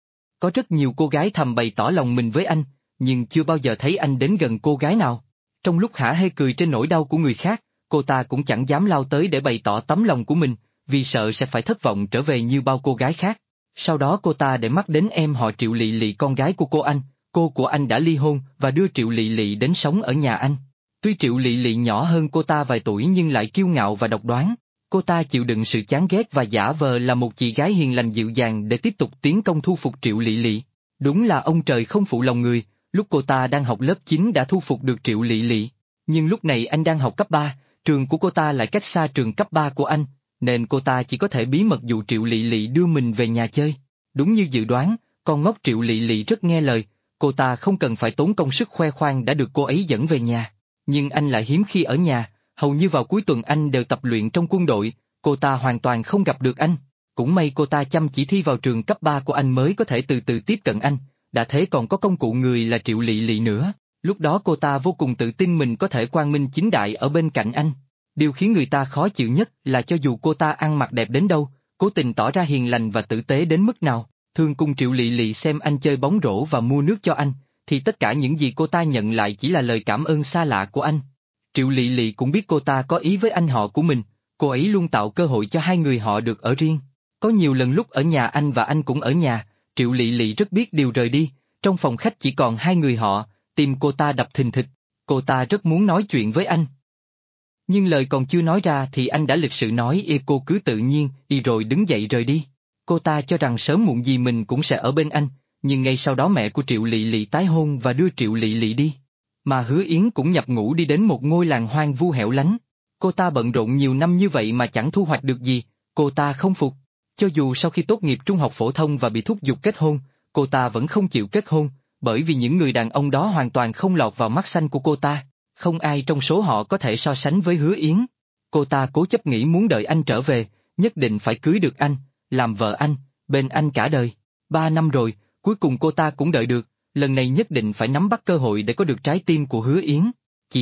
S1: Có rất nhiều cô gái thầm bày tỏ lòng mình với anh, nhưng chưa bao giờ thấy anh đến gần cô gái nào. Trong lúc hả hê cười trên nỗi đau của người khác, cô ta cũng chẳng dám lao tới để bày tỏ tấm lòng của mình, vì sợ sẽ phải thất vọng trở về như bao cô gái khác. Sau đó cô ta để mắt đến em họ Triệu Lị Lị, con gái của cô của anh đã ly hôn và đưa Triệu Lị Lị đến sống ở nhà anh. Tuy Triệu Lị Lị nhỏ hơn cô ta vài tuổi nhưng lại kiêu ngạo và độc đoán, cô ta chịu đựng sự chán ghét và giả vờ là một chị gái hiền lành dịu dàng để tiếp tục tiến công thu phục Triệu Lị Lị. Đúng là ông trời không phụ lòng người, lúc cô ta đang học lớp 9 đã thu phục được Triệu Lị Lị. Nhưng lúc này anh đang học cấp 3, trường của cô ta lại cách xa trường cấp 3 của anh, nên cô ta chỉ có thể bí mật dụ Triệu Lị Lị đưa mình về nhà chơi. Đúng như dự đoán, con ngốc Triệu Lị Lị rất nghe lời, cô ta không cần phải tốn công sức khoe khoang đã được cô ấy dẫn về nhà. Nhưng anh lại hiếm khi ở nhà, hầu như vào cuối tuần anh đều tập luyện trong quân đội, cô ta hoàn toàn không gặp được anh. Cũng may cô ta chăm chỉ thi vào trường cấp 3 của anh mới có thể từ từ tiếp cận anh, đã thế còn có công cụ người là Triệu Lị Lị nữa. Lúc đó cô ta vô cùng tự tin mình có thể quang minh chính đại ở bên cạnh anh. Điều khiến người ta khó chịu nhất là cho dù cô ta ăn mặc đẹp đến đâu, cố tình tỏ ra hiền lành và tử tế đến mức nào, thường cùng Triệu Lị Lị xem anh chơi bóng rổ và mua nước cho anh, thì tất cả những gì cô ta nhận lại chỉ là lời cảm ơn xa lạ của anh. Triệu Lị Lị cũng biết cô ta có ý với anh họ của mình, cô ấy luôn tạo cơ hội cho hai người họ được ở riêng. Có nhiều lần lúc ở nhà anh và anh cũng ở nhà, Triệu Lị Lị rất biết điều rời đi, trong phòng khách chỉ còn hai người họ, tim cô ta đập thình thịch, cô ta rất muốn nói chuyện với anh. Nhưng lời còn chưa nói ra thì anh đã lịch sự nói cô cứ tự nhiên, rồi đứng dậy rời đi. Cô ta cho rằng sớm muộn gì mình cũng sẽ ở bên anh, nhưng ngay sau đó mẹ của Triệu Lị Lị tái hôn và đưa Triệu Lị Lị đi. Mà Hứa Yến cũng nhập ngũ đi đến một ngôi làng hoang vu hẻo lánh. Cô ta bận rộn nhiều năm như vậy mà chẳng thu hoạch được gì, cô ta không phục. Cho dù sau khi tốt nghiệp trung học phổ thông và bị thúc giục kết hôn, cô ta vẫn không chịu kết hôn, bởi vì những người đàn ông đó hoàn toàn không lọt vào mắt xanh của cô ta. Không ai trong số họ có thể so sánh với Hứa Yến. Cô ta cố chấp nghĩ muốn đợi anh trở về, nhất định phải cưới được anh, làm vợ anh, bên anh cả đời. 3 năm rồi, cuối cùng cô ta cũng đợi được, lần này nhất định phải nắm bắt cơ hội để có được trái tim của Hứa Yến. Chị Đan,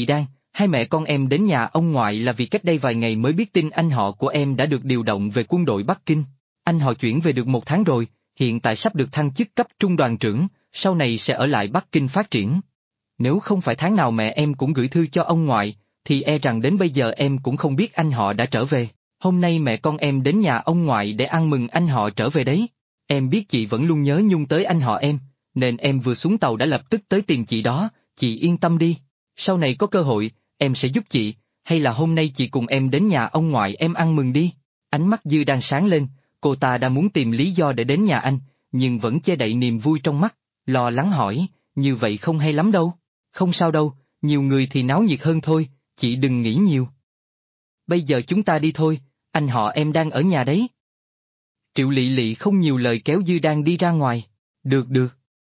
S1: hai mẹ con em đến nhà ông ngoại là vì cách đây vài ngày mới biết tin anh họ của em đã được điều động về quân đội Bắc Kinh. Anh họ chuyển về được 1 tháng rồi, hiện tại sắp được thăng chức cấp trung đoàn trưởng, sau này sẽ ở lại Bắc Kinh phát triển. Nếu không phải tháng nào mẹ em cũng gửi thư cho ông ngoại, thì e rằng đến bây giờ em cũng không biết anh họ đã trở về. Hôm nay mẹ con em đến nhà ông ngoại để ăn mừng anh họ trở về đấy. Em biết chị vẫn luôn nhớ nhung tới anh họ em, nên em vừa xuống tàu đã lập tức tới tìm chị đó, chị yên tâm đi. Sau này có cơ hội, em sẽ giúp chị, hay là hôm nay chị cùng em đến nhà ông ngoại em ăn mừng đi. Ánh mắt Dư đang sáng lên, cô ta đã muốn tìm lý do để đến nhà anh, nhưng vẫn che đậy niềm vui trong mắt, lo lắng hỏi, như vậy không hay lắm đâu. Không sao đâu, nhiều người thì náo nhiệt hơn thôi, chị đừng nghĩ nhiều. Bây giờ chúng ta đi thôi, anh họ em đang ở nhà đấy. Triệu Lị Lị không nhiều lời kéo Dư đang đi ra ngoài. Được được.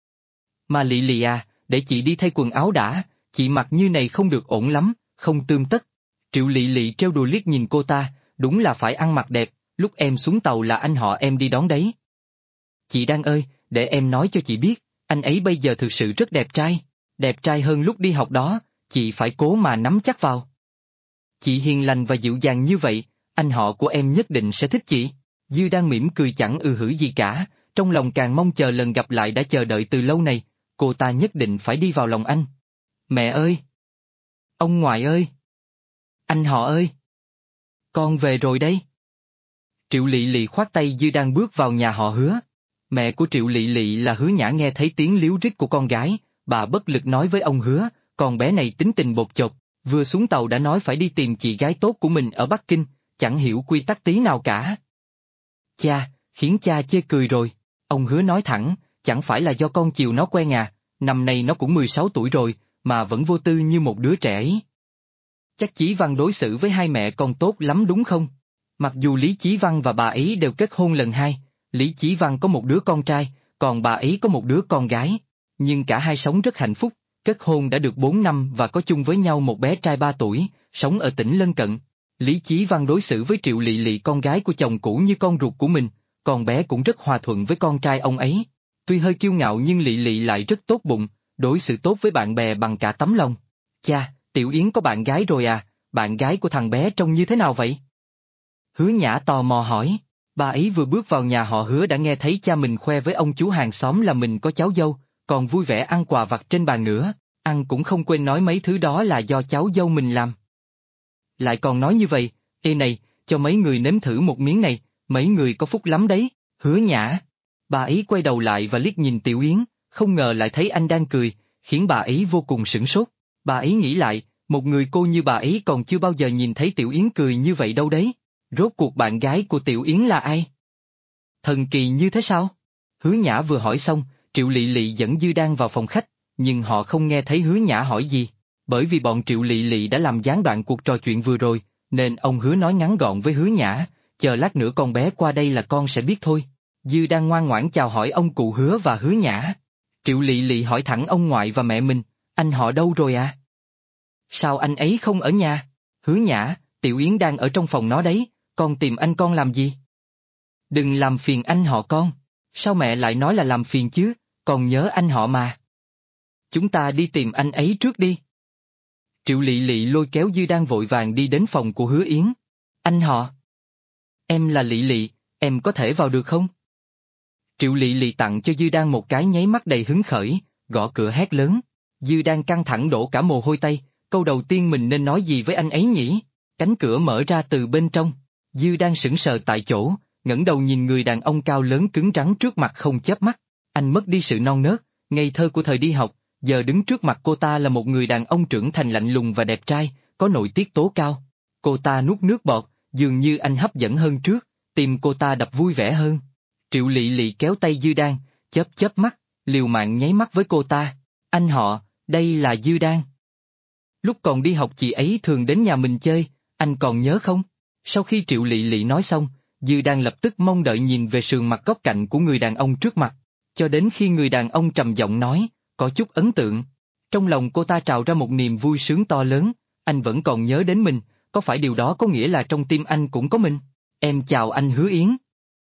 S1: Mà Lị Lị à, để chị đi thay quần áo đã, chị mặc như này không được ổn lắm, không tươm tất. Triệu Lị Lị trêu đùa liếc nhìn cô ta, đúng là phải ăn mặc đẹp, lúc em xuống tàu là anh họ em đi đón đấy. Chị Đan ơi, để em nói cho chị biết, anh ấy bây giờ thực sự rất đẹp trai hơn lúc đi học đó, chị phải cố mà nắm chắc vào. Chị hiền lành và dịu dàng như vậy, anh họ của em nhất định sẽ thích chị. Dư đang mỉm cười chẳng hử gì cả, trong lòng càng mong chờ lần gặp lại đã chờ đợi từ lâu này, cô ta nhất định phải đi vào lòng anh. Mẹ ơi! Ông ngoại ơi! Anh họ ơi! Con về rồi đây! Triệu Lị Lị khoát tay Dư đang bước vào nhà họ Hứa. Mẹ của Triệu Lị Lị là Hứa Nhã nghe thấy tiếng líu rít của con gái, bà bất lực nói với ông Hứa, con bé này tính tình bột chột, vừa xuống tàu đã nói phải đi tìm chị gái tốt của mình ở Bắc Kinh, chẳng hiểu quy tắc tí nào cả. Cha, khiến cha chê cười rồi, ông Hứa nói thẳng, chẳng phải là do con chiều nó quen à, năm nay nó cũng 16 tuổi rồi, mà vẫn vô tư như một đứa trẻ ấy. Chắc Chí Văn đối xử với hai mẹ con tốt lắm đúng không? Mặc dù Lý Chí Văn và bà ấy đều kết hôn lần hai, Lý Chí Văn có một đứa con trai, còn bà ấy có một đứa con gái, nhưng cả hai sống rất hạnh phúc, kết hôn đã được 4 năm và có chung với nhau một bé trai 3 tuổi, sống ở tỉnh lân cận. Lý Chí Văn đối xử với Triệu Lị Lị con gái của chồng cũ như con ruột của mình, con bé cũng rất hòa thuận với con trai ông ấy. Tuy hơi kiêu ngạo nhưng Lị Lị lại rất tốt bụng, đối xử tốt với bạn bè bằng cả tấm lòng. Cha, Tiểu Yến có bạn gái rồi à, bạn gái của thằng bé trông như thế nào vậy? Hứa Nhã tò mò hỏi, bà ấy vừa bước vào nhà họ Hứa đã nghe thấy cha mình khoe với ông chú hàng xóm là mình có cháu dâu, còn vui vẻ ăn quà vặt trên bàn nữa, ăn cũng không quên nói mấy thứ đó là do cháu dâu mình làm. Lại còn nói như vậy, ê này, cho mấy người nếm thử một miếng này, mấy người có phúc lắm đấy, Hứa Nhã. Bà ấy quay đầu lại và liếc nhìn Tiểu Yến, không ngờ lại thấy anh đang cười, khiến bà ấy vô cùng sửng sốt. Bà ấy nghĩ lại, một người cô như bà ấy còn chưa bao giờ nhìn thấy Tiểu Yến cười như vậy đâu đấy. Rốt cuộc bạn gái của Tiểu Yến là ai? Thần kỳ như thế sao? Hứa Nhã vừa hỏi xong, Triệu Lị Lị dẫn Dư Đan vào phòng khách, nhưng họ không nghe thấy Hứa Nhã hỏi gì, bởi vì bọn Triệu Lị Lị đã làm gián đoạn cuộc trò chuyện vừa rồi, nên ông Hứa nói ngắn gọn với Hứa Nhã, chờ lát nữa con bé qua đây là con sẽ biết thôi. Dư Đan ngoan ngoãn chào hỏi ông cụ Hứa và Hứa Nhã. Triệu Lị Lị hỏi thẳng ông ngoại và mẹ mình, anh họ đâu rồi à? Sao anh ấy không ở nhà? Hứa Nhã, Tiểu Yến đang ở trong phòng nó đấy, con tìm anh con làm gì? Đừng làm phiền anh họ con. Sao mẹ lại nói là làm phiền chứ, còn nhớ anh họ mà. Chúng ta đi tìm anh ấy trước đi. Triệu Lị Lị lôi kéo Dư Đan vội vàng đi đến phòng của Hứa Yến. Anh họ. Em là Lị Lị, em có thể vào được không? Triệu Lị Lị tặng cho Dư Đan một cái nháy mắt đầy hứng khởi, gõ cửa hét lớn. Dư Đan căng thẳng đổ cả mồ hôi tay, câu đầu tiên mình nên nói gì với anh ấy nhỉ? Cánh cửa mở ra từ bên trong. Dư Đan sững sờ tại chỗ, ngẩng đầu nhìn người đàn ông cao lớn cứng rắn trước mặt không chớp mắt. Anh mất đi sự non nớt, ngây thơ của thời đi học, giờ đứng trước mặt cô ta là một người đàn ông trưởng thành lạnh lùng và đẹp trai, có nội tiết tố cao. Cô ta nuốt nước bọt, dường như anh hấp dẫn hơn trước, tim cô ta đập vui vẻ hơn. Triệu Lị Lị kéo tay Dư Đan, chớp mắt, liều mạng nháy mắt với cô ta. Anh họ, đây là Dư Đan. Lúc còn đi học chị ấy thường đến nhà mình chơi, anh còn nhớ không? Sau khi Triệu Lị Lị nói xong, Dư Đan lập tức mong đợi nhìn về sườn mặt góc cạnh của người đàn ông trước mặt, cho đến khi người đàn ông trầm giọng nói, có chút ấn tượng. Trong lòng cô ta trào ra một niềm vui sướng to lớn, anh vẫn còn nhớ đến mình, có phải điều đó có nghĩa là trong tim anh cũng có mình? Em chào anh Hứa Yến.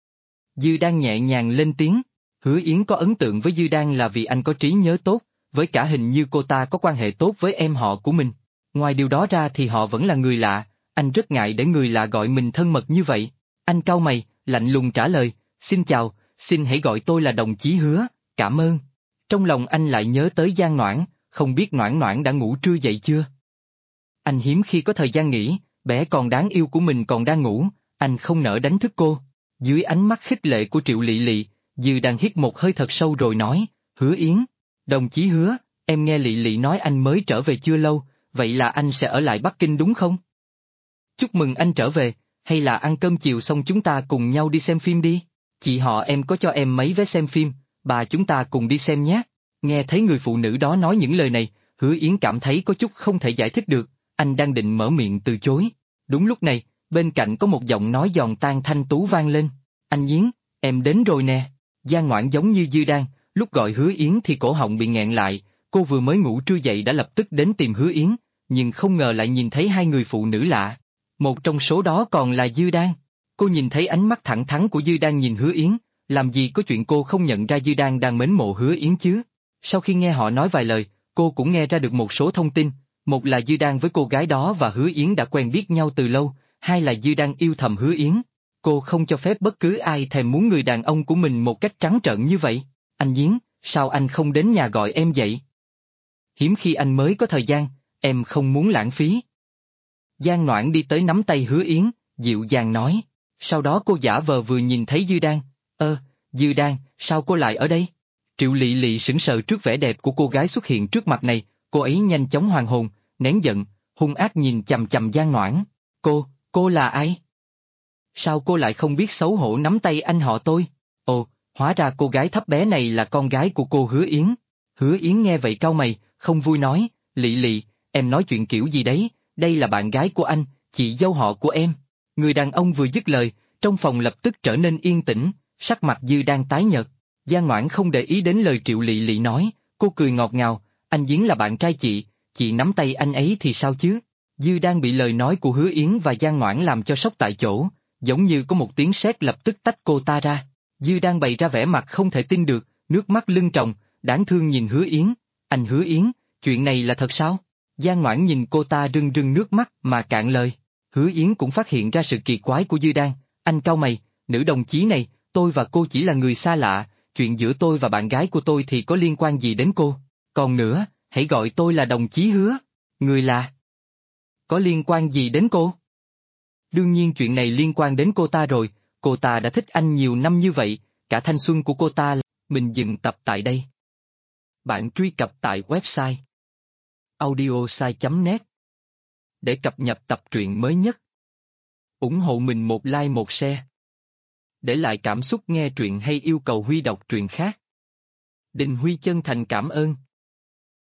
S1: Dư Đan nhẹ nhàng lên tiếng, Hứa Yến có ấn tượng với Dư Đan là vì anh có trí nhớ tốt, với cả hình như cô ta có quan hệ tốt với em họ của mình. Ngoài điều đó ra thì họ vẫn là người lạ, anh rất ngại để người lạ gọi mình thân mật như vậy. Anh cau mày, lạnh lùng trả lời, xin chào, xin hãy gọi tôi là đồng chí Hứa, cảm ơn. Trong lòng anh lại nhớ tới Giang Noãn, không biết Noãn Noãn đã ngủ trưa dậy chưa? Anh hiếm khi có thời gian nghỉ, bé con đáng yêu của mình còn đang ngủ, anh không nỡ đánh thức cô. Dưới ánh mắt khích lệ của Triệu Lị Lị, Dư đang hít một hơi thật sâu rồi nói, Hứa Yến, đồng chí Hứa, em nghe Lị Lị nói anh mới trở về chưa lâu, vậy là anh sẽ ở lại Bắc Kinh đúng không? Chúc mừng anh trở về, hay là ăn cơm chiều xong chúng ta cùng nhau đi xem phim đi? Chị họ em có cho em mấy vé xem phim, bà chúng ta cùng đi xem nhé. Nghe thấy người phụ nữ đó nói những lời này, Hứa Yến cảm thấy có chút không thể giải thích được, anh đang định mở miệng từ chối. Đúng lúc này, bên cạnh có một giọng nói giòn tan thanh tú vang lên, anh Yến, em đến rồi nè. Giang Ngoãn giống như Dư Đan, lúc gọi Hứa Yến thì cổ họng bị nghẹn lại, cô vừa mới ngủ trưa dậy đã lập tức đến tìm Hứa Yến, nhưng không ngờ lại nhìn thấy hai người phụ nữ lạ. Một trong số đó còn là Dư Đan. Cô nhìn thấy ánh mắt thẳng thắn của Dư Đan nhìn Hứa Yến, làm gì có chuyện cô không nhận ra Dư Đan đang mến mộ Hứa Yến chứ. Sau khi nghe họ nói vài lời, cô cũng nghe ra được một số thông tin, một là Dư Đan với cô gái đó và Hứa Yến đã quen biết nhau từ lâu, hai là Dư Đan yêu thầm Hứa Yến. Cô không cho phép bất cứ ai thèm muốn người đàn ông của mình một cách trắng trợn như vậy. Anh Yến, sao anh không đến nhà gọi em dậy? Hiếm khi anh mới có thời gian, em không muốn lãng phí. Giang Noãn đi tới nắm tay Hứa Yến, dịu dàng nói. Sau đó cô giả vờ vừa nhìn thấy Dư Đan. Dư Đan, sao cô lại ở đây? Triệu Lị Lị sững sờ trước vẻ đẹp của cô gái xuất hiện trước mặt này, cô ấy nhanh chóng hoàn hồn, nén giận, hung ác nhìn chằm chằm Giang Noãn. Cô là ai? Sao cô lại không biết xấu hổ nắm tay anh họ tôi? Ồ, hóa ra cô gái thấp bé này là con gái của cô Hứa Yến. Hứa Yến nghe vậy cau mày, không vui nói, Lị Lị, em nói chuyện kiểu gì đấy, đây là bạn gái của anh, chị dâu họ của em. Người đàn ông vừa dứt lời, trong phòng lập tức trở nên yên tĩnh, sắc mặt Dư đang tái nhợt. Giang Noãn không để ý đến lời Triệu Lị Lị nói, cô cười ngọt ngào, anh Yến là bạn trai chị nắm tay anh ấy thì sao chứ? Dư đang bị lời nói của Hứa Yến và Giang Noãn làm cho sốc tại chỗ, giống như có một tiếng sét lập tức tách cô ta ra. Dư đang bày ra vẻ mặt không thể tin được, nước mắt lưng tròng, đáng thương nhìn Hứa Yến. Anh Hứa Yến, chuyện này là thật sao? Giang Noãn nhìn cô ta rưng rưng nước mắt mà cạn lời. Hứa Yến cũng phát hiện ra sự kỳ quái của Dư Đan, anh cau mày, nữ đồng chí này, tôi và cô chỉ là người xa lạ, chuyện giữa tôi và bạn gái của tôi thì có liên quan gì đến cô? Còn nữa, hãy gọi tôi là đồng chí Hứa. Người là... Có liên quan gì đến cô? Đương nhiên chuyện này liên quan đến cô ta rồi, cô ta đã thích anh nhiều năm như vậy, cả thanh xuân của cô ta là... Mình dừng tập tại đây. Bạn truy cập tại website audiosai.net để cập nhật tập truyện mới nhất. Ủng hộ mình một like một share. Để lại cảm xúc nghe truyện hay yêu cầu Huy đọc truyện khác. Đình Huy chân thành cảm ơn.